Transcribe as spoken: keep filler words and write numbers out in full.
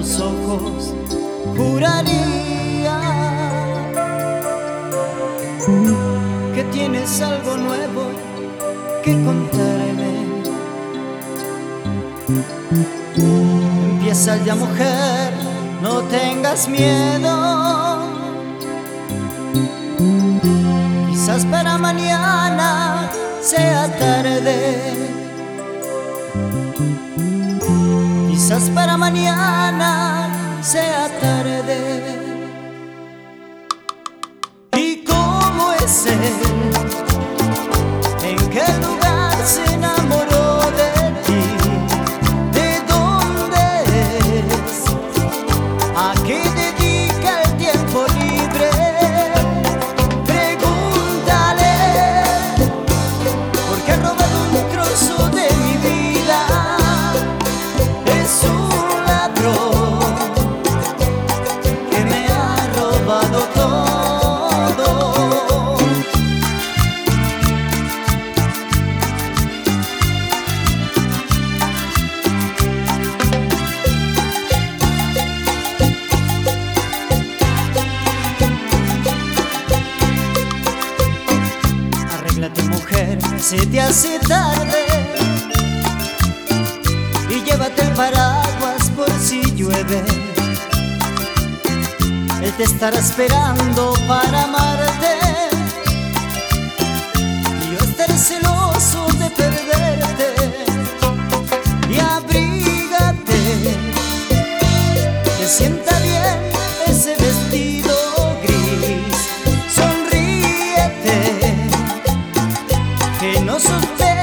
los ojos, juraría que tienes algo nuevo que contarme. Empieza ya, mujer, no tengas miedo. Quizás para mañana sea tarde. Quizás para mañana sea tarde. ¿Y cómo es él? ¿En qué lugar se enamoró de ti? ¿De dónde es? ¿A qué dedica el tiempo libre? Pregúntale, porque ha robado un trozo de mi vida. Es un ladrón que me ha robado todo. Arréglate, mujer, se te hace tarde, y llévate el paraguas por si llueve. Él te estará esperando para amarte, y yo estaré celoso de perderte. Y abrígate, que sienta bien ese vestido gris. Sonríete, que no sos de